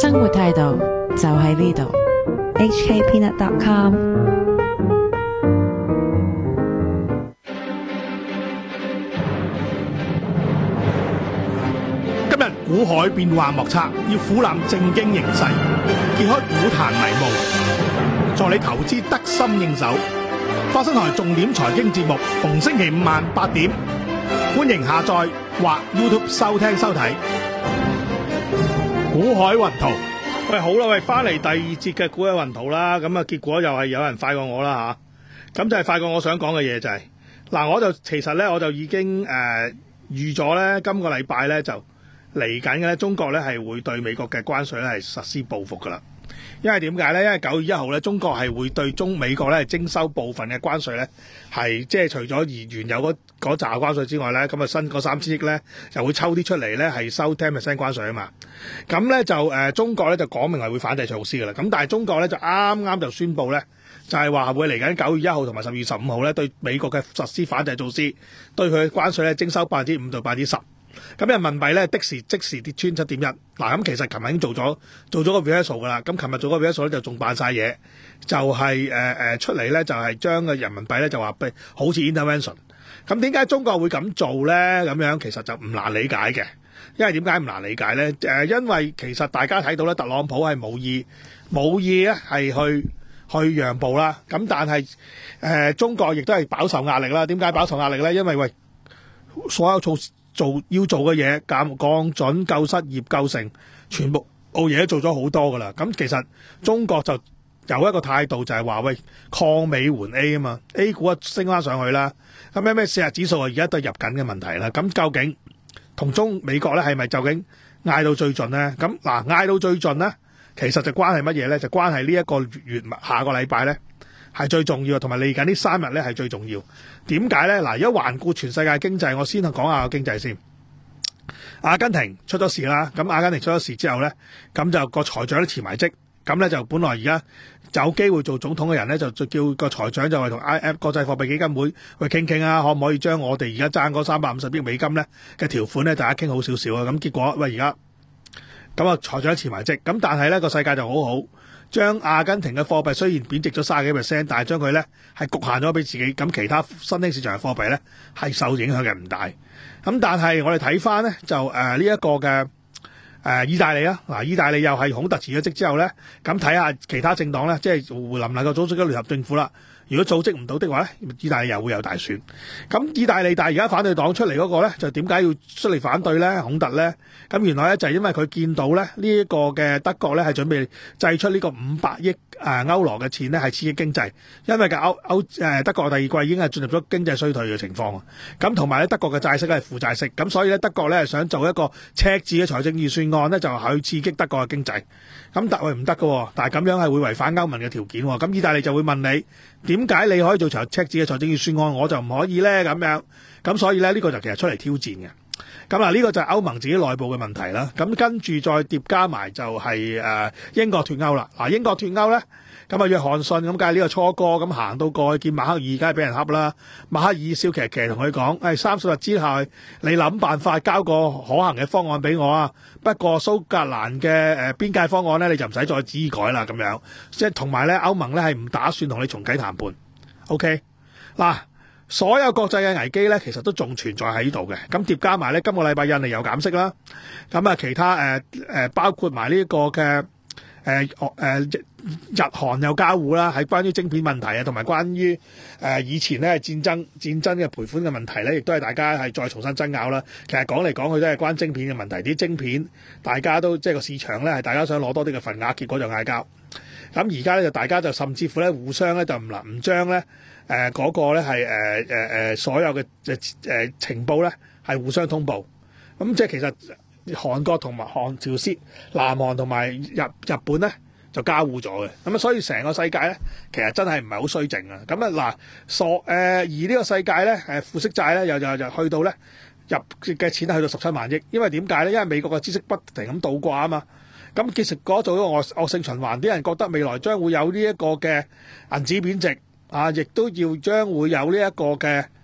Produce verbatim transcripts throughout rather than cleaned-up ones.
生活態度就喺呢度。 H K peanut dot com。 今日股海變幻莫測，要俯瞰正經形勢，揭開股壇迷霧，助你投資得心應手。花生台重點財經節目，逢星期五晚八點，歡迎下載或 YouTube 收聽收睇。股海雲圖，喂，好啦，喂，翻嚟第二節嘅股海雲圖啦，咁啊，結果又係有人快過我啦吓，咁就係快過我想講嘅嘢就係、是，嗱，我就其實咧我就已經誒、呃、預咗咧，今個禮拜咧就嚟緊嘅咧，中國咧係會對美國嘅關稅咧係實施報復噶啦。因為點解咧？因為九月一號咧，中國係會對中美國咧係徵收部分嘅關稅咧，係即係除咗而原有嗰嗰紮關稅之外咧，咁啊新嗰三千億咧就會抽啲出嚟咧係收十 percent 關稅啊嘛。咁咧就誒、呃、中國咧就講明係會反制措施噶啦。咁但係中國咧就啱啱就宣布咧，就係話會嚟緊九月一號同埋十月十五號咧對美國嘅實施反制措施，對佢嘅關稅咧徵收百分之五到百分之十。咁人民幣咧的時即時跌穿七點一，嗱咁其實琴日已經做咗做咗個 reversal 噶啦，咁琴日做個 reversal 咧就仲扮晒嘢，就係誒誒出嚟咧就係將個人民幣咧就話好似 intervention， 咁點解中國會咁做咧？咁樣其實就唔難理解嘅，因為點解唔難理解咧？誒、呃，因為其實大家睇到咧，特朗普係冇意冇意咧係去去讓步啦，咁但係誒、呃、中國亦都係飽受壓力啦。點解飽受壓力咧？因為喂所有措施。做要做嘅嘢，降降準、救失業、救成，全部部嘢都做咗好多噶啦。咁其實中國就有一個態度就係話喂，抗美援 A 啊嘛 ，A 股啊升翻上去啦。咁咩咩四十指數啊，而家都入緊嘅問題啦。咁究竟同中美國咧係咪究竟嗌到最盡咧？咁嗱，嗌到最盡咧，其實就關係乜嘢咧？就關係呢一個月下個禮拜咧係最重要，同埋嚟緊呢三日咧係最重要。點解咧？嗱，而家環顧全世界經濟，我先去講下個經濟先。阿根廷出咗事啦，咁阿根廷出咗事之後咧，咁就個財長都辭埋職，咁咧就本來而家有機會做總統嘅人咧，就就叫個財長就係同 I M F 國際貨幣基金會去傾傾啊，可唔可以將我哋而家爭嗰三百五十億美金咧嘅條款咧，大家傾好少少啊？咁結果喂而家咁啊財長辭埋職，咁但係咧個世界就好好。將阿根廷嘅貨幣雖然貶值咗三十幾 percent， 但係將佢咧係局限咗俾自己，咁其他新興市場嘅貨幣咧係受影響嘅唔大。咁但係我哋睇翻咧就誒呢一個嘅誒、呃、意大利啊，嗱意大利又係孔特辭咗職之後咧，咁睇下其他政黨咧，即係能唔能夠組織咗聯合政府啦。如果組織唔到的話咧，意大利又會有大選。咁意大利但係而家反對黨出嚟嗰個咧，就點解要出嚟反對咧？孔特咧，咁原來咧就係因為佢見到咧呢一個嘅德國咧係準備製出呢個五百億誒歐羅嘅錢咧係刺激經濟，因為嘅歐歐誒德國第二季已經係進入咗經濟衰退嘅情況。咁同埋咧德國嘅債息咧係負債息，咁所以咧德國咧係想做一個赤字嘅財政預算案咧，就去刺激德國嘅經濟。咁但係唔得㗎，但係咁樣係會違反歐盟嘅條件。咁意大利就會問你。點解你可以做財赤字嘅財政預算案，我就唔可以咧？咁樣咁所以咧呢、呢個就其實出嚟挑戰嘅。咁嗱呢個就係歐盟自己內部嘅問題啦。咁跟住再疊加埋就係、是、誒、呃、英國脫歐啦。嗱英國脫歐咧，咁啊約翰遜咁梗係呢個初哥咁行到過去見默克爾，梗係俾人恰啦。默克爾笑騎騎同佢講：誒三十日之後你諗辦法交個可行嘅方案俾我啊！不過蘇格蘭嘅誒邊界方案咧，你就唔使再旨意改啦。咁樣即係同埋咧，歐盟咧係唔打算同你重啟談判。OK 嗱。所有國際嘅危機咧，其實都仲存在喺呢度嘅。咁疊加埋咧，今個禮拜印尼又減息啦。咁啊，其他誒誒、呃、包括埋呢個嘅誒誒日韓又交互啦，係關於晶片問題啊，同埋關於誒、呃、以前咧戰爭戰爭嘅賠款嘅問題咧，亦都係大家係再重新爭拗啦。其實講嚟講去都係關晶片嘅問題，啲晶片大家都即係個市場咧係大家想攞多啲嘅份額，結果就嗌交。咁而家咧就大家就甚至乎咧互相咧就唔能唔將咧。誒嗰、呃那個咧係誒誒誒所有嘅誒誒情報咧係互相通報，咁即係其實韓國同埋韓朝鮮、南韓同埋日日本咧就交互咗嘅，咁啊所以成個世界咧其實真係唔係好衰靜啊！咁啊嗱，所誒而呢個世界咧誒負息債咧又又又去到咧入嘅錢去到十七萬億，因為點解咧？因為美國嘅孳息不停咁倒掛啊嘛，咁其實嗰做咗惡惡性循環，啲人覺得未來將會有呢一個嘅銀紙貶值。啊！亦都要將會有呢一個嘅誒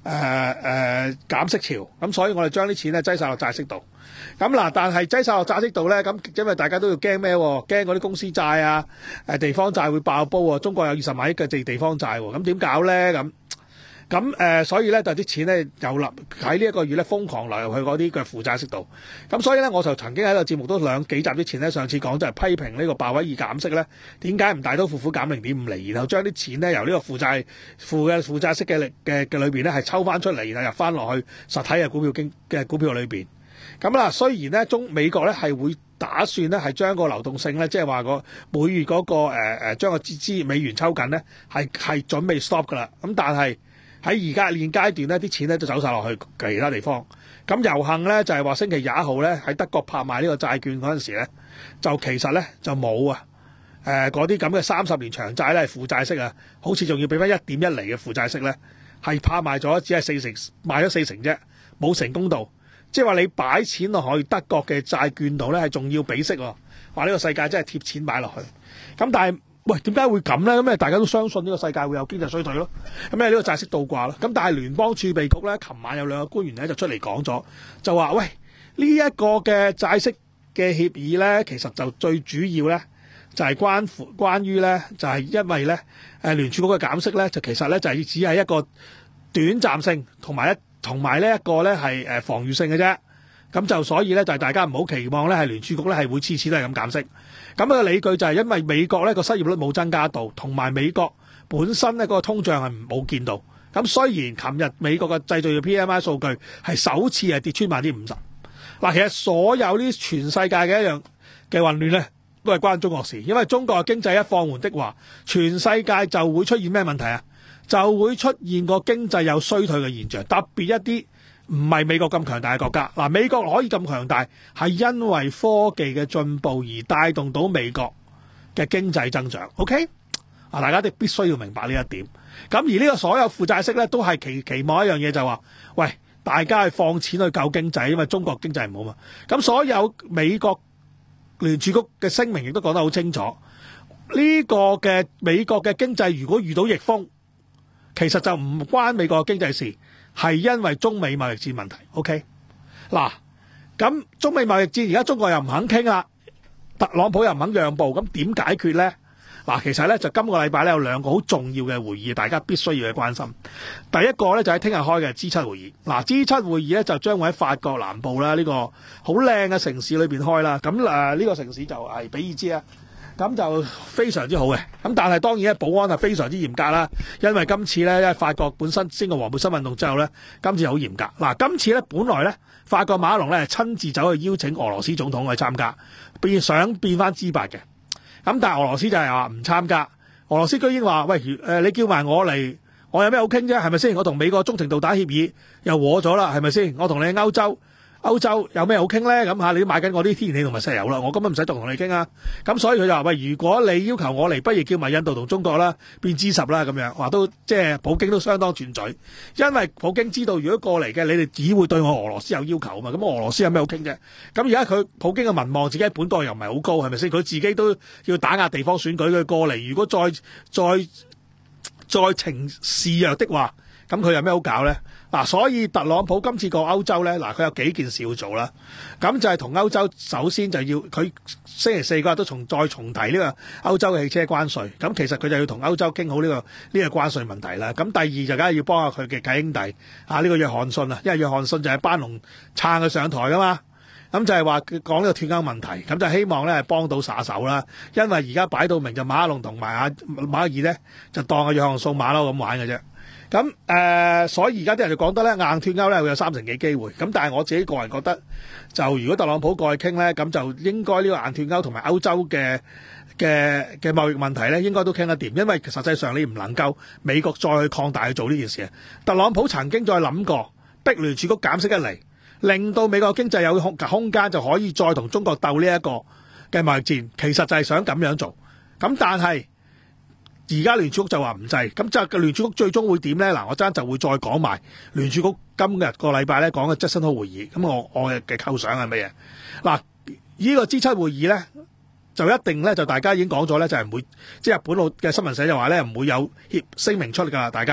誒誒減息潮，咁所以我哋將啲錢咧擠晒落債息度。咁嗱，但係擠晒落債息度咧，咁因為大家都要驚咩？驚嗰啲公司債啊，誒地方債會爆煲喎。中國有二十萬億嘅地地方債喎，咁點搞咧？咁咁誒、呃，所以咧就啲錢咧又立喺呢一個月咧瘋狂流入去嗰啲嘅負債息度。咁所以咧，我就曾經喺個節目都兩幾集之前咧，上次講就係批評呢個鮑威爾減息咧，點解唔大刀闊斧減零點五厘，然後將啲錢咧由呢個負債負嘅負債息嘅嘅嘅裏邊咧係抽翻出嚟，然後入翻落去實體嘅股票經嘅股票裏邊。咁啦，雖然咧中美國咧係會打算咧係將個流動性咧，即係話個每月嗰、那個誒誒、呃、將個資資美元抽緊咧，係係準備 stop 噶啦。咁但係喺而家現階段咧，啲錢咧都走晒落去其他地方。咁遊行咧就係、是、話星期廿一號咧喺德國拍賣呢個債券嗰陣時咧，就其實咧就冇啊誒嗰啲咁嘅三十年長債咧係負債息啊，好似仲要俾翻一點一厘嘅負債息咧，係拍賣咗只係四成賣咗四成啫，冇成功到。即係話你擺錢落去德國嘅債券度咧，係仲要俾息喎。話呢個世界真係貼錢擺落去。咁但係喂，點解會咁咧？咁大家都相信呢個世界會有經濟衰退咯。咁咧呢個債息倒掛咯。咁但係聯邦儲備局咧，琴晚有兩個官員咧就出嚟講咗，就話喂呢一個嘅債息嘅協議咧，其實就最主要咧就係關乎關於咧就係因為咧誒聯儲局嘅減息咧，就其實咧就係只係一個短暫性同埋一。同埋呢一個咧係誒防禦性嘅啫，咁就所以咧就係大家唔好期望咧係聯儲局咧係會次次都係咁減息。咁個理據就係因為美國咧個失業率冇增加到，同埋美國本身咧嗰個通脹係冇見到。咁雖然琴日美國嘅製造業 P M I 數據係首次係跌穿萬分之五十。嗱，其實所有呢全世界嘅一樣嘅混亂咧，都係關中國事。因為中國嘅經濟一放緩的話，全世界就會出現咩問題啊？就會出現個經濟有衰退嘅現象，特別一啲唔係美國咁強大嘅國家。嗱，美國可以咁強大，係因為科技嘅進步而帶動到美國嘅經濟增長。OK， 啊，大家哋必須要明白呢一點。咁而呢個所有負債息咧，都係期期望一樣嘢，就話，喂，大家係放錢去救經濟，因為中國經濟唔好嘛。咁所有美國聯儲局嘅聲明亦都講得好清楚，呢個嘅美國嘅經濟如果遇到逆風，其實就唔關美國經濟事，係因為中美貿易戰問題。OK， 嗱，咁中美貿易戰而家中國又唔肯傾啦，特朗普又唔肯讓步，咁點解決呢？嗱，其實咧就今個禮拜咧有兩個好重要嘅會議，大家必須要去關心。第一個咧就喺聽日開嘅 G 七會議。嗱 G 七會議咧就將會喺法國南部啦，呢個好靚嘅城市裏邊開啦。咁誒呢個城市就係比爾茲啊。咁就非常之好嘅，咁但係當然咧保安係非常之嚴格啦，因為今次咧因為法國本身經過黃背心運動之後咧，今次好嚴格。嗱，今次咧本來咧法國馬克龍咧係親自走去邀請俄羅斯總統去參加，變想變翻 G 八嘅，咁但係俄羅斯就係話唔參加。俄羅斯居然話：喂，誒你叫埋我嚟，我有咩好傾啫？係咪先？我同美國中程導彈協議又和咗啦，係咪先？我同你歐洲。歐洲有咩好傾咧？咁嚇你都買緊我啲天然氣同埋石油啦，我根本唔使再同你傾啊！咁所以佢就話：喂，如果你要求我嚟，不如叫埋印度同中國啦，變 G 十啦咁樣。話都即係普京都相當轉嘴，因為普京知道如果過嚟嘅，你哋只會對我俄羅斯有要求啊嘛。咁俄羅斯有咩好傾啫？咁而家佢普京嘅民望自己喺本國又唔係好高，係咪先？佢自己都要打壓地方選舉，佢過嚟如果再再再情示弱的話，咁佢有咩好搞咧？嗱，所以特朗普今次過歐洲咧，嗱佢有幾件事要做啦。咁就係同歐洲首先就要佢星期四嗰日都重再重提呢個歐洲嘅汽車關稅。咁其實佢就要同歐洲傾好呢個呢個關稅問題啦。咁第二就梗係要幫下佢嘅契兄弟啊，呢個約翰遜啊，因為約翰遜就係班農撐佢上台噶嘛。咁就係話講呢個脫歐問題，咁就希望咧係幫到殺手啦。因為而家擺到明就馬克龍同埋阿馬爾咧就當阿約翰遜馬騮咁玩嘅啫。咁誒、呃，所以而家啲人就講得咧硬脫歐咧會有三成幾機會。咁但係我自己個人覺得，就如果特朗普過去傾咧，咁就應該呢個硬脫歐同埋歐洲嘅嘅嘅貿易問題咧，應該都傾得掂。因為實際上你唔能夠美國再去擴大去做呢件事啊。特朗普曾經再諗過逼聯儲局減息一厘，令到美國經濟有空空間就可以再同中國鬥呢一個嘅貿易戰，其實就係想咁樣做。咁但係而家聯儲局就話唔制，咁就聯儲局最終會點咧？嗱，我陣間就會再講埋聯儲局今日個禮拜咧講嘅傑森霍會議。咁我我嘅構想係乜嘢？嗱，呢個 G 七會議咧就一定咧就大家已經講咗咧，就係唔會即係日本嘅新聞社就話咧唔會有協聲明出嚟㗎啦，大家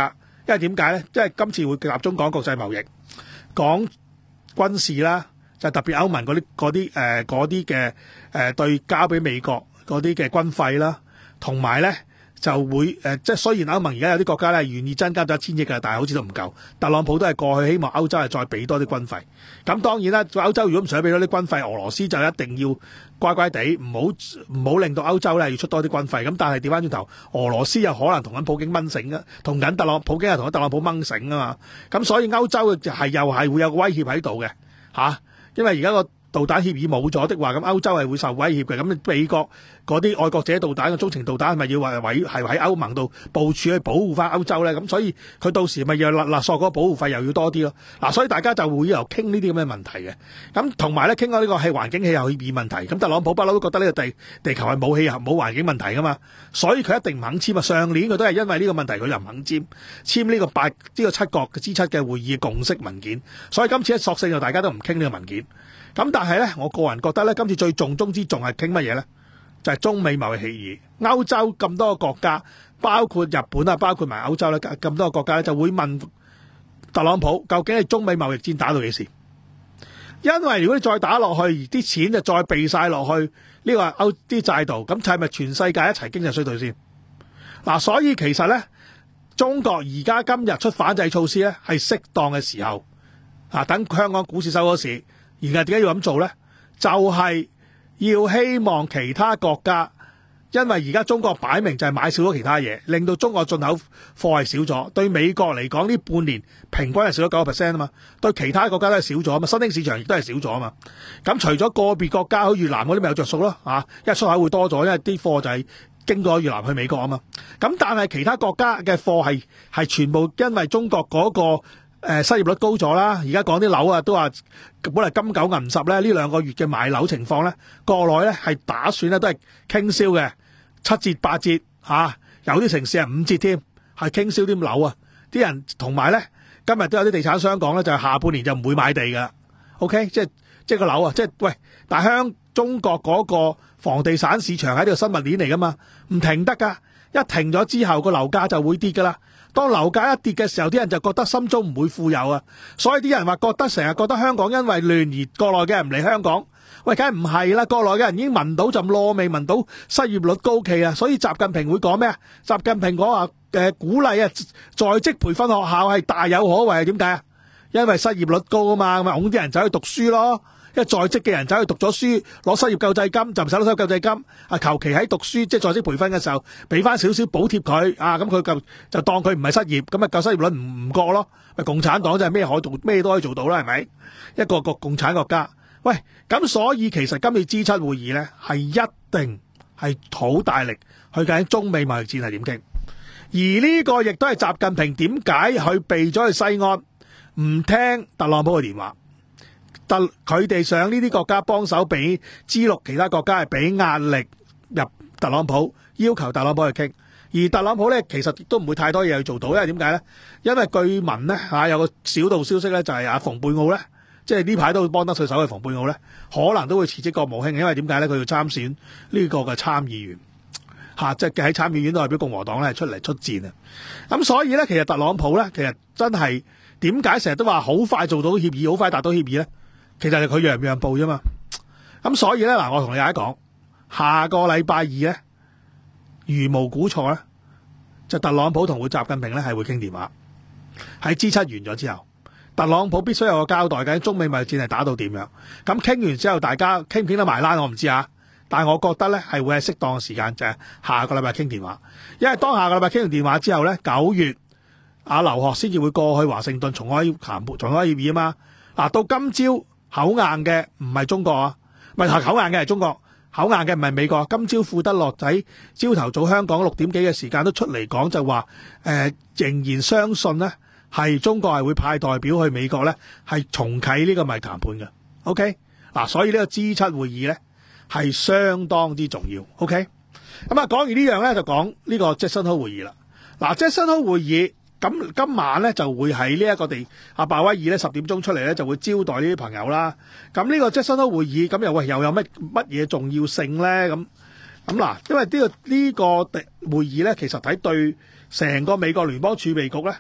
因為點解咧？因為今次會集中講國際貿易、講軍事啦，就特別歐盟嗰啲嗰啲誒嗰啲嘅誒對交俾美國嗰啲嘅軍費啦，同埋咧。就會誒、呃，即係雖然歐盟而家有啲國家咧願意增加咗一千億嘅，但係好似都唔夠。特朗普都係過去希望歐洲係再俾多啲軍費。咁當然啦，歐洲如果唔想俾多啲軍費，俄羅斯就一定要乖乖地，唔好唔好令到歐洲咧要出多啲軍費。咁但係調翻轉頭，俄羅斯又可能同緊普京掹繩啊，同緊特朗普京係同緊特朗普掹繩啊嘛。咁所以歐洲就係又係會有個威脅喺度嘅嚇，因為而家個導彈協議冇咗的話，咁歐洲係會受威脅嘅。咁美國嗰啲愛國者導彈嘅中程導彈係咪要話委係喺歐盟度部署去保護翻歐洲咧？咁所以佢到時咪又勒勒索嗰個保護費又要多啲咯。嗱，所以大家就會由傾呢啲咁嘅問題嘅。咁同埋咧傾咗呢個係環境氣候協議問題。咁特朗普不嬲都覺得呢個地地球係冇氣候冇環境問題噶嘛，所以佢一定唔肯簽啊。上年佢都係因為呢個問題佢就唔肯簽簽呢個八呢、呢個七國嘅 G 七嘅會議嘅共識文件。所以今次一索性就大家都唔傾呢個文件。咁但係咧，我個人覺得咧，今次最重中之重係傾乜嘢咧？就係、是、中美貿易協議。歐洲咁多個國家，包括日本啊，包括埋歐洲咧，咁多個國家咧，就會問特朗普究竟係中美貿易戰打到幾時？因為如果你再打落去，而啲錢就再避晒落去呢個歐啲債度，咁係咪全世界一齊經濟衰退先？嗱，所以其實咧，中國而家今日出反制措施咧，係適當嘅時候啊，等香港股市收嗰時。而家點解要咁做呢？就係、是、要希望其他國家，因為而家中國擺明就係買少咗其他嘢，令到中國進口貨係少咗。對美國嚟講，呢半年平均係少咗九個 percent 啊嘛。對其他國家都係少咗啊嘛。新興市場亦都係少咗啊嘛。咁除咗個別國家，好似越南嗰啲咪有着數咯啊，因為出口會多咗，因為啲貨就係經過越南去美國啊嘛。咁但係其他國家嘅貨係係全部因為中國嗰、那個。誒失業率高咗啦，而家講啲樓啊都話本嚟金九銀十咧，呢兩個月嘅買樓情況咧，國內咧係打算咧都係傾銷嘅，七折八折嚇、啊，有啲城市係五折添，係傾銷啲樓啊，啲人同埋咧今日都有啲地產商講咧，就係下半年就唔會買地㗎 ，OK， 即係即係個樓啊，即係喂，但係香中國嗰個房地產市場喺呢個生物鏈嚟㗎嘛，唔停得㗎，一停咗之後個樓價就會跌㗎啦。當樓價一跌嘅時候，啲人就覺得心中唔會富有啊，所以啲人話覺得成日覺得香港因為亂而國內嘅人唔嚟香港，喂，梗係唔係啦？國內嘅人已經聞到陣燶味，聞到失業率高企啊，所以習近平會講咩啊？習近平講話誒鼓勵啊，在職培訓學校係大有可為，點解啊？因為失業率高啊嘛，咁咪拱啲人走去讀書咯。因為在職嘅人走去讀咗書，攞失業救濟金就唔使攞失業救濟金，啊求其喺讀書即係在職培訓嘅時候，俾翻少少補貼佢，啊咁佢就就當佢唔係失業，咁啊救失業率唔唔過咯。咪共產黨真係咩可做咩都可以做到啦，係咪？一個個共產國家，喂，咁所以其實今次 G 七會議咧係一定係好大力去究竟中美貿易戰係點傾，而呢個亦都係習近平點解去避咗去西安，唔聽特朗普嘅電話。特佢哋想呢啲國家幫手俾 G 六其他國家係俾壓力入特朗普，要求特朗普去傾。而特朗普咧其實亦都唔會太多嘢去做到，因為點解咧？因為據聞咧嚇有個小道消息咧，就係阿蓬佩奧咧，即係呢排都會幫得佢手嘅蓬佩奧咧，可能都會辭職國務卿，因為點解咧？佢要參選呢個嘅參議員嚇，即係喺參議院代表共和黨咧出嚟出戰啊。咁所以咧，其實特朗普咧，其實真係點解成日都話好快做到協議，好快達到協議咧？其實係佢讓唔讓步啫嘛，咁所以咧嗱，我同你大家講，下個禮拜二咧，如無估錯咧，就特朗普同會習近平咧係會傾電話，喺 G 七完咗之後，特朗普必須有個交代嘅，中美貿易戰係打到點樣，咁傾完之後，大家傾唔傾得埋欄我唔知啊，但係我覺得咧係會係適當嘅時間，就係、是、下個禮拜傾電話，因為當下個禮拜傾完電話之後咧，九月阿劉鶴先至會過去華盛頓重開談重開協議啊嘛，嗱到今朝。口硬嘅唔係中國啊，唔係口硬嘅係中國，口硬嘅唔係美國。今朝富德樂仔朝頭早香港六點幾嘅時間都出嚟講就話，誒、呃、仍然相信呢係中國係會派代表去美國呢係重啟呢個貿易談判嘅。OK 嗱，所以呢個 G 七會議呢係相當之重要。OK 咁啊，講完呢樣呢，就講呢個傑森霍會議啦。嗱，傑森霍會議。咁今晚咧就會喺呢一個地阿鮑威爾咧十點鐘出嚟咧就會招待呢啲朋友啦。咁呢個傑森霍會議咁又喂又有乜乜嘢重要性咧？咁咁嗱，因為呢、呢個呢、呢個會議咧其實喺對成個美國聯邦儲備局咧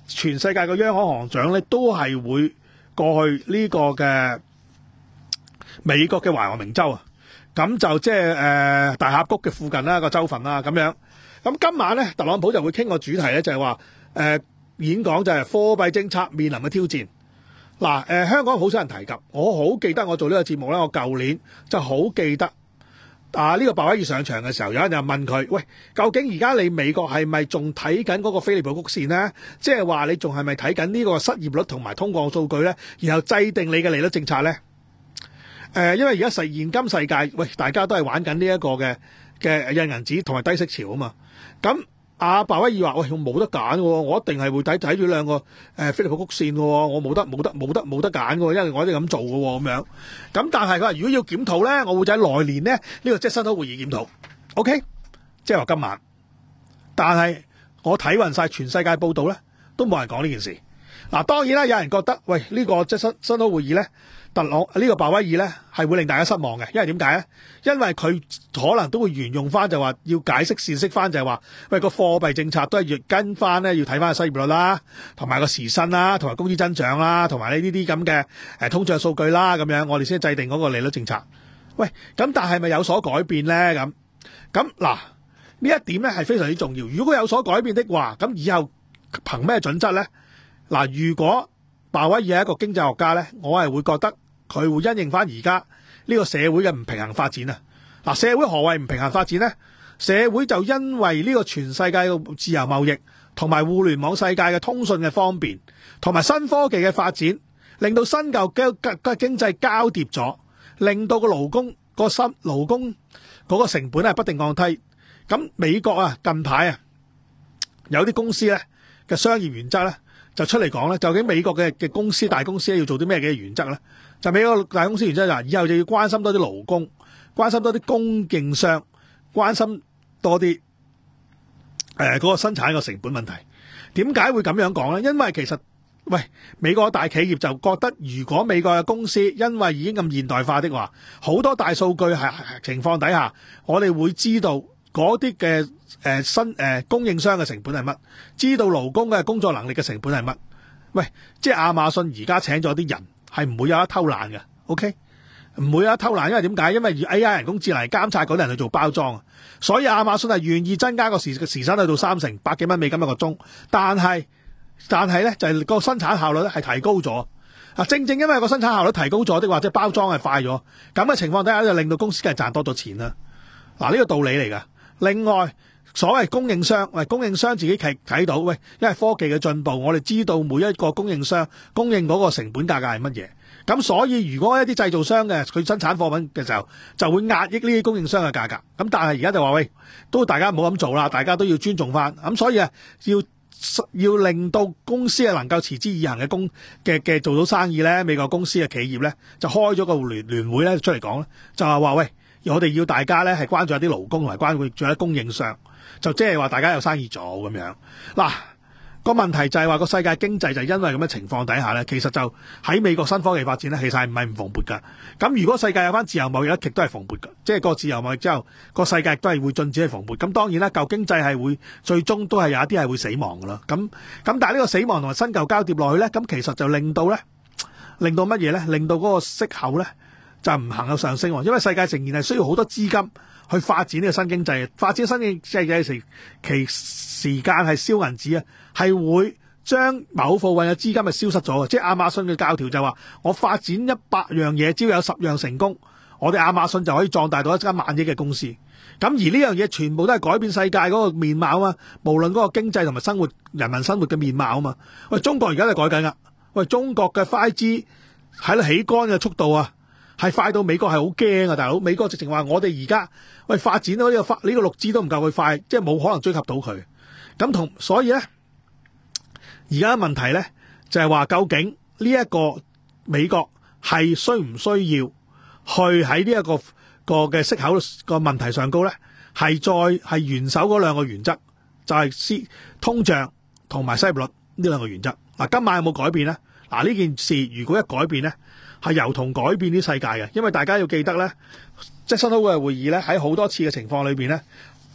全世界嘅央行行長咧都係會過去呢個嘅美國嘅懷俄明州啊，咁就即係誒大峽谷嘅附近啦個州份啦咁樣。咁今晚咧特朗普就會傾個主題咧就係話誒演講就係貨幣政策面臨嘅挑戰。嗱誒、呃、香港好少人提及，我好記得我做呢個節目咧，我舊年就好記得。啊！呢、這個鮑威爾上場嘅時候，有人就問佢：喂，究竟而家你美國係咪仲睇緊嗰個菲利普曲線呢？即係話你仲係咪睇緊呢個失業率同埋通脹數據呢？然後制定你嘅利率政策呢？誒、呃，因為而家實現今世界，喂，大家都係玩緊呢一個嘅嘅印銀紙同埋低息潮啊嘛。咁阿鮑威爾話：喂，我冇得揀嘅，我一定係會睇睇住兩個誒、呃、菲利普曲線嘅，我冇得冇得冇得冇得揀嘅，因為我一定咁做嘅咁樣。咁但係佢話如果要檢討咧，我會喺來年呢，呢、這個傑克森會議檢討。OK， 即係話今晚。但係我睇勻晒全世界報道咧，都冇人講呢件事。嗱，當然啦，有人覺得喂呢、這個傑克森會議咧，特朗呢、這個鮑威爾咧係會令大家失望嘅，因為點解咧？因為佢可能都會沿用翻就話要解釋辨識翻就係話，喂個貨幣政策都係要跟翻咧，要睇翻個失業率啦，同埋個時薪啦，同埋工資增長啦，同埋呢呢啲咁嘅誒通脹數據啦，咁樣我哋先制定嗰個利率政策。喂，咁但係咪有所改變咧？咁咁嗱呢一點咧係非常之重要。如果有所改變的話，咁以後憑咩準則咧？嗱，如果鮑威爾係一個經濟學家咧，我係會覺得佢會因應翻而家呢個社會嘅唔平衡發展啊！嗱，社會何謂唔平衡發展呢？社會就因為呢個全世界嘅自由貿易同埋互聯網世界嘅通訊嘅方便，同埋新科技嘅發展，令到新舊嘅經濟交疊咗，令到個勞工個新勞工嗰個成本係不定降低。咁美國啊近排啊有啲公司咧嘅商業原則咧，就出嚟講咧，究竟美國嘅嘅公司大公司要做啲咩嘅原則咧？就美國大公司原則就係以後就要關心多啲勞工，關心多啲供應商，關心多啲誒嗰個生產個成本問題。點解會咁樣講咧？因為其實喂美國大企業就覺得，如果美國嘅公司因為已經咁現代化的話，好多大數據係情況底下，我哋會知道嗰啲嘅誒新誒、呃、供應商嘅成本係乜，知道勞工嘅工作能力嘅成本係乜。喂，即係亞馬遜而家請咗啲人係唔會有得偷懶嘅 ，OK？ 唔會有得偷懶，因為點解？因為 A I 人工智能嚟監察嗰啲人去做包裝，所以亞馬遜係願意增加個時嘅時薪去到三成，百幾蚊美金一個鐘。但係但係咧就係、是、個生產效率咧係提高咗啊！正正因為個生產效率提高咗的話，即係包裝係快咗，咁嘅情況底下就令到公司梗係賺多咗錢啦。嗱、啊，呢、這個道理嚟㗎。另外，所謂供應商，喂，供應商自己睇睇到，喂，因為科技嘅進步，我哋知道每一個供應商供應嗰個成本價格係乜嘢。咁所以如果一啲製造商嘅佢生產貨品嘅時候，就會壓抑呢啲供應商嘅價格。咁但係而家就話喂，都大家唔好咁做啦，大家都要尊重翻。咁所以啊，要要令到公司係能夠持之以恆嘅公嘅嘅做到生意咧，美國公司嘅企業咧就開咗個聯聯會咧出嚟講咧，就係話喂。我哋要大家咧係關注一啲勞工同埋關注仲有啲供應商，就即係話大家有生意做咁樣。嗱，個問題就係話個世界經濟就因為咁嘅情況底下咧，其實就喺美國新科技發展咧，其實係唔係唔蓬勃㗎。咁如果世界有翻自由貿易，一極都係蓬勃㗎。即係個自由貿易之後，個世界都係會進展係蓬勃。咁當然啦，舊經濟係會最終都係有一啲係會死亡㗎啦。咁咁但係呢個死亡同埋新舊交疊落去咧，咁其實就令到咧，令到乜嘢咧？令到嗰個息口咧。就唔行有上升，因為世界仍然係需要好多資金去發展呢個新經濟，發展新經濟嘅時其時間係燒銀紙啊，係會將某部分嘅資金係消失咗嘅。即係亞馬遜嘅教條就話，我發展一百樣嘢，只要有十樣成功，我哋亞馬遜就可以壯大到一間萬億嘅公司。咁而呢樣嘢全部都係改變世界嗰個面貌啊嘛，無論嗰個經濟同埋生活、人民生活嘅面貌啊嘛。喂，中國而家都改緊㗎。喂，中國嘅 五 G 喺度起竿嘅速度啊！係快到美國係好驚啊！大佬，美國直情話我哋而家喂發展到呢個發呢個六 G 都唔夠佢快，即係冇可能追及到佢。咁同所以咧，而家問題咧就係話，究竟呢一個美國係需唔需要去喺呢一個個嘅息口個問題上高咧，係再係元首嗰兩個原則，就係先通脹同埋失業率呢兩個原則。嗱，今晚有冇改變咧？嗱，呢件事如果一改變咧，係由同改變啲世界嘅，因為大家要記得咧，即係新開會嘅會議咧，喺好多次嘅情況裏邊咧，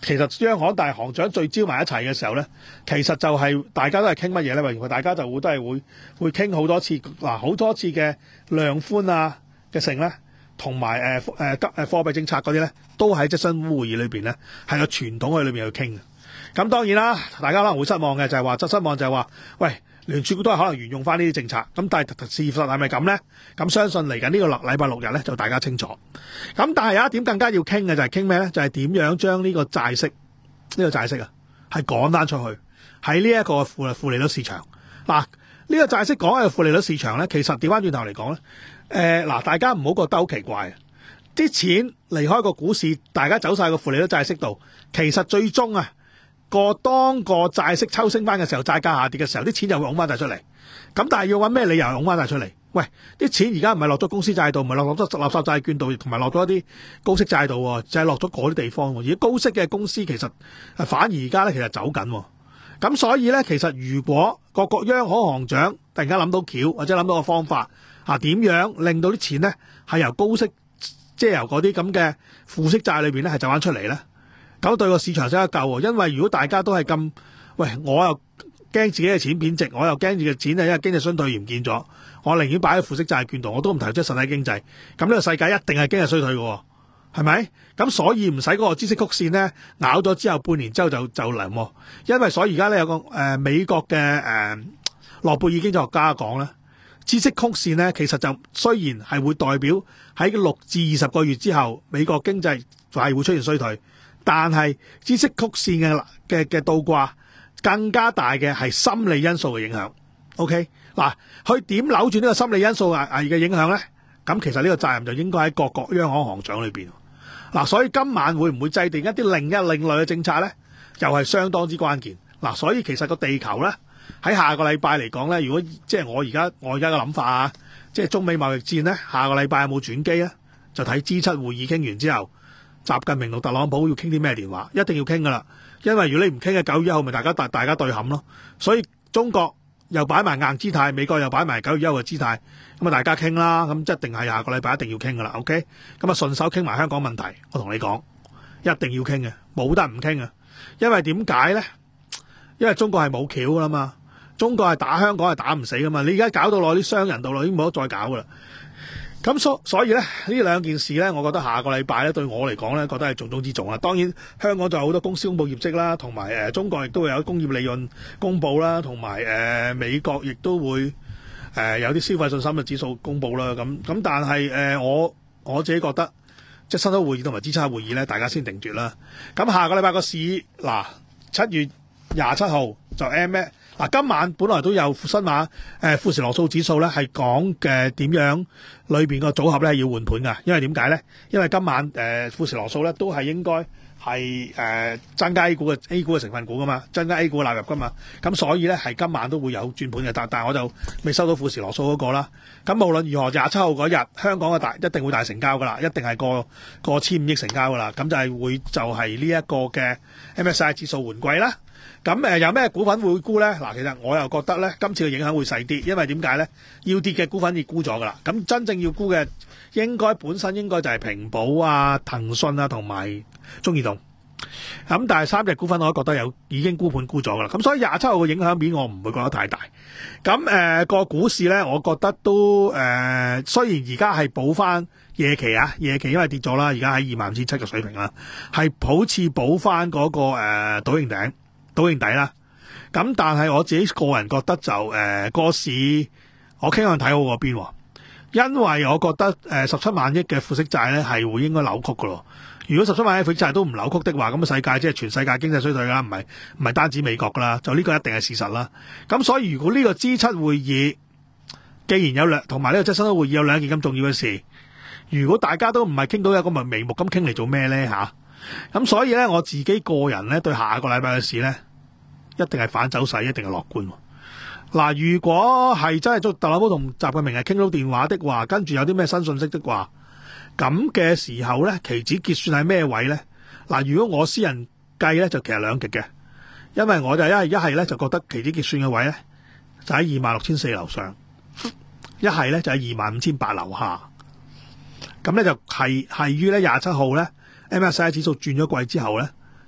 其實央行大行長聚焦埋一齊嘅時候咧，其實就係大家都係傾乜嘢咧？原來大家就會都係會會傾好多次嗱，好多次嘅量寬啊嘅成咧，同埋誒誒急誒貨幣政策嗰啲咧，都喺質詢會議裏邊咧係有傳統喺裏邊去傾嘅。咁當然啦，大家可能會失望嘅就係話，失望就係話，喂，聯儲局都係可能沿用翻呢啲政策，咁但係事實係咪咁咧？咁相信嚟緊呢個禮拜六日咧就大家清楚。咁但係有一點更加要傾嘅就係傾咩咧？就係點樣將呢個債息呢、呢個債息啊係趕翻出去喺呢一個負負利率市場。嗱，呢個債息講嘅負利率市場咧，其實調翻轉頭嚟講咧，誒、呃、嗱，大家唔好覺得好奇怪啊！啲錢離開個股市，大家走晒個負利率債息度，其實最終啊〜個當個債息抽升翻嘅時候，債價下跌嘅時候，啲錢就會拱翻晒出嚟。咁但係要揾咩理由拱翻晒出嚟？喂，啲錢而家唔係落咗公司債度，唔係落咗垃圾債券度，同埋落咗一啲高息債度，就係落咗嗰啲地方。而高息嘅公司其實反而而家咧其實走緊。咁所以咧，其實如果各國央行行長突然間諗到橋，或者諗到個方法啊，點樣令到啲錢咧係由高息，即係由嗰啲咁嘅負息債裏邊咧係走翻出嚟咧？咁對個市場先得救喎，因為如果大家都係咁，喂，我又驚自己嘅錢貶值，我又驚自己嘅錢係因為經濟衰退而唔見咗，我寧願擺喺負息債券度，我都唔投資實體經濟。咁呢個世界一定係經濟衰退嘅，係咪？咁所以唔使嗰個孳息曲線咧咬咗之後半年之後就就嚟，因為所以而家咧有個誒、呃、美國嘅誒諾貝爾經濟學家講咧，孳息曲線咧其實就雖然係會代表喺六至二十個月之後美國經濟係會出現衰退。但係孳息曲線嘅嘅嘅倒掛更加大嘅係心理因素嘅影響。OK 嗱，佢點扭轉呢個心理因素嘅影響咧？咁其實呢個責任就應該喺各國央行行長裏邊。嗱，所以今晚會唔會制定一啲另一另類嘅政策咧？又係相當之關鍵。嗱，所以其實個地球咧喺下個禮拜嚟講咧，如果即係我而家我而家嘅諗法啊，即係中美貿易戰咧，下個禮拜有冇轉機咧？就睇 G 七會議傾完之後。習近平同特朗普要傾啲咩電話？一定要傾噶啦，因為如果你唔傾嘅九月一號，咪大家大大家對冚咯。所以中國又擺埋硬姿態，美國又擺埋九月一號嘅姿態，咁啊大家傾啦。咁一定係下個禮拜一定要傾噶啦。OK，咁啊順手傾埋香港問題，我同你講，一定要傾嘅，冇得唔傾嘅。因為點解咧？因為中國係冇橋噶啦嘛，中國係打香港係打唔死噶嘛。你而家搞到落啲商人度咯，已經冇得再搞噶啦。咁所所以咧呢兩件事咧，我覺得下個禮拜咧對我嚟講咧，覺得係重中之重啦。當然香港就有好多公司公布業績啦，同埋誒中國亦都會有工業利潤公布啦，同埋誒美國亦都會誒、呃、有啲消費信心嘅指數公布啦。咁咁但係誒、呃、我我自己覺得即係新州會議同埋 G 七會議咧，大家先定奪啦。咁下個禮拜個市嗱七月廿七號就 M 咩？嗱，今晚本來都有新馬誒富時羅素指數咧，係講嘅點樣裏邊個組合咧要換盤噶，因為點解咧？因為今晚誒、呃、富時羅素咧都係應該係誒、呃、增加 A 股嘅 A 股嘅成分股噶嘛，增加 A 股納入噶嘛，咁所以咧係今晚都會有轉盤嘅，但但係我就未收到富時羅素嗰個啦。咁無論如何，廿七號嗰日香港嘅大一定會大成交噶啦，一定係過過千五億成交噶啦，咁就係會就係呢一個嘅 M S C I 指數換季啦。咁誒、呃、有咩股份會沽咧？嗱，其實我又覺得咧，今次嘅影響會細啲，因為點解咧？要跌嘅股份已沽咗噶啦。咁真正要沽嘅，應該本身應該就係平保啊、騰訊啊同埋中移動。咁但係三隻股份我都覺得有已經沽盤沽咗噶啦。咁所以廿七號嘅影響面我唔會覺得太大。咁誒個股市咧，我覺得都誒、呃、雖然而家係補翻夜期啊，夜期因為跌咗啦，而家喺二萬五千七嘅水平啦，係好似補翻嗰個誒倒形頂。倒形底啦，咁但係我自己個人覺得就誒個、呃、市，我傾向睇好嗰邊，因為我覺得誒十七萬億嘅負息債咧係會應該扭曲噶咯。如果十七萬億負息債都唔扭曲的話，咁啊世界即係全世界經濟衰退啦，唔係唔係單止美國噶啦，就呢個一定係事實啦。咁所以如果呢個 G 七會議既然有兩同埋呢個質詢會議有兩件咁重要嘅事，如果大家都唔係傾到有個眉目咁傾嚟做咩咧吓？咁所以咧，我自己個人咧對下個禮拜嘅市咧，一定係反走勢，一定係樂觀。嗱，如果係真係捉特朗普同習近平係傾到電話的話，跟住有啲咩新信息的話，咁嘅時候咧，期指結算係咩位咧？嗱，如果我私人計咧，就其實兩極嘅，因為我就一係一係咧就覺得期指結算嘅位咧就喺二萬六千四樓上，一係咧就喺二萬五千八樓下。咁咧就係係於咧廿七號咧。M S C I 指數轉咗季之後咧，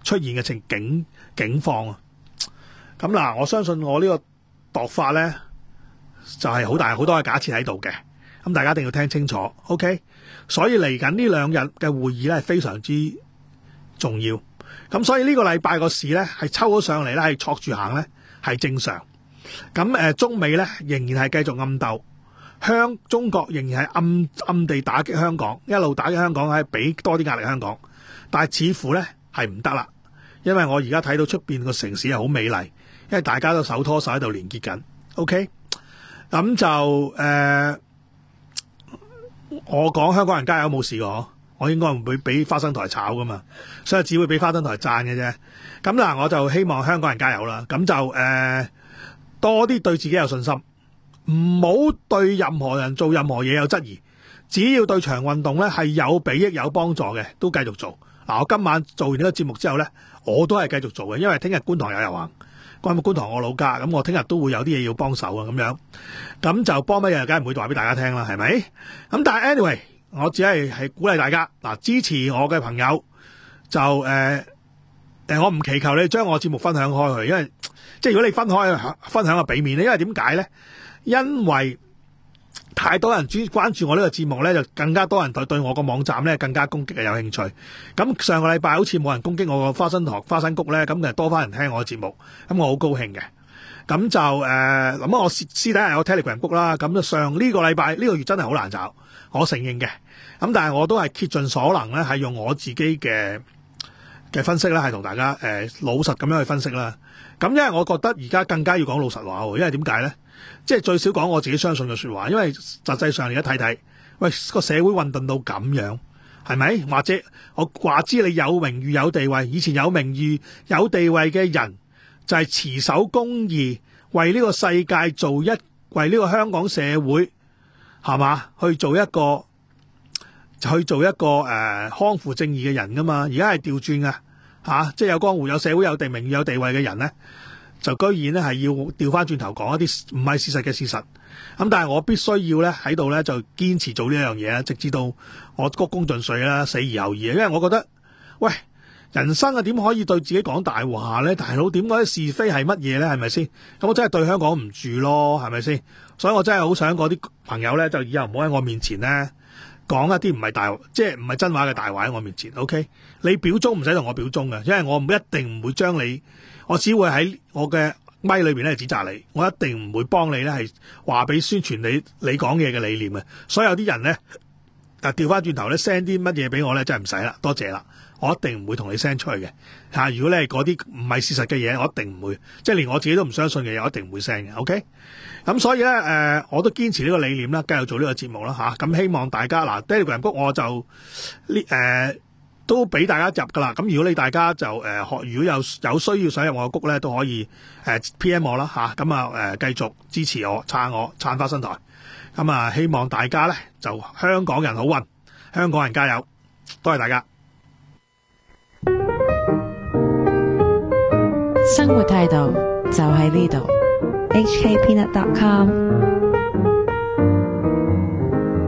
出現嘅情景境況啊。咁嗱，我相信我呢個度法咧就係好大好多嘅假設喺度嘅，咁大家一定要聽清楚 ，OK？ 所以嚟緊呢兩日嘅會議咧係非常之重要，咁所以呢個禮拜個市咧係抽咗上嚟咧係挫住行咧係正常，咁誒中美咧仍然係繼續暗鬥，香中國仍然係暗暗地打擊香港，一路打擊香港係俾多啲壓力香港，但係似乎咧係唔得啦，因為我而家睇到出邊個城市係好美麗，因為大家都手拖手喺度連結緊 ，OK？ 咁就誒、呃，我講香港人加油冇事㗎，我應該唔會俾花生台炒噶嘛，所以只會俾花生台讚嘅啫。咁嗱，我就希望香港人加油啦。咁就誒、呃，多啲對自己有信心，唔好對任何人做任何嘢有質疑。只要對場運動咧係有裨益有幫助嘅，都繼續做。嗱，我今晚做完呢個節目之後咧，我都係繼續做嘅，因為聽日觀塘有遊行。關觀塘我老家，咁我聽日都會有啲嘢要幫手啊，咁樣，咁就幫乜嘢，梗係唔會話俾大家聽啦，係咪？咁但係 anyway，我只係係鼓勵大家嗱，支持我嘅朋友就誒誒、呃呃，我唔祈求你將我節目分享開去，因為即係如果你分開分享個俾面咧，因為點解咧？因為太多人專關注我呢個節目咧，就更加多人對對我個網站咧更加攻擊嘅有興趣。咁上個禮拜好似冇人攻擊我個花生堂花生谷咧，咁就多翻人聽我嘅節目，咁我好高興嘅。咁就誒，咁、呃、我私私底下有 Telegram 谷啦。咁就上呢個禮拜呢個月真係好難找，我承認嘅。咁但係我都係竭盡所能咧，係用我自己嘅嘅分析啦，係同大家誒、呃、老實咁樣去分析啦。咁因為我覺得而家更加要講老實話喎，因為點解咧？即係最少講我自己相信嘅說話，因為實際上而家睇睇，喂個社會混沌到咁樣，係咪？或者我話知你有榮譽有地位，以前有名譽有地位嘅人就係持守公義，為呢個世界做一，為呢個香港社會係嘛去做一個去做一個誒、呃、匡扶正義嘅人噶嘛？而家係調轉噶吓，即係有江湖有社會有地名譽有地位嘅人咧，就居然咧係要調翻轉頭講一啲唔係事實嘅事實，咁但係我必須要咧喺度咧就堅持做呢樣嘢啦，直至到我鞠躬盡瘁啦，死而後已。因為我覺得，喂，人生啊點可以對自己講大話咧？大佬點解是非係乜嘢咧？係咪先？咁我真係對香港唔住咯，係咪先？所以我真係好想嗰啲朋友咧，就以後唔好喺我面前咧講一啲唔係大，即係唔係真話嘅大話喺我面前。OK， 你表忠唔使同我表忠嘅，因為我唔一定唔會將你。我只會喺我嘅咪裏邊咧指責你，我一定唔會幫你咧係話俾宣傳你你講嘢嘅理念嘅。所以有啲人咧啊調翻轉頭咧 send 啲乜嘢俾我咧，真係唔使啦，多謝啦，我一定唔會同你 send 出去嘅吓。如果你係嗰啲唔係事實嘅嘢，我一定唔會，即係連我自己都唔相信嘅嘢，我一定唔會 send 嘅。OK， 咁所以咧誒、呃，我都堅持呢個理念啦，繼續做呢個節目啦吓。咁、啊、希望大家嗱 Telegram 谷我就呢誒。呃都俾大家入噶啦，咁如果你大家就誒學、呃，如果有有需要想入我個谷咧，都可以誒、呃、P M 我啦吓，咁啊誒繼續支持我撐我撐花生台，咁啊希望大家咧就香港人好運，香港人加油，多謝大家。 生活態度就喺呢度。 H K Peanut dot com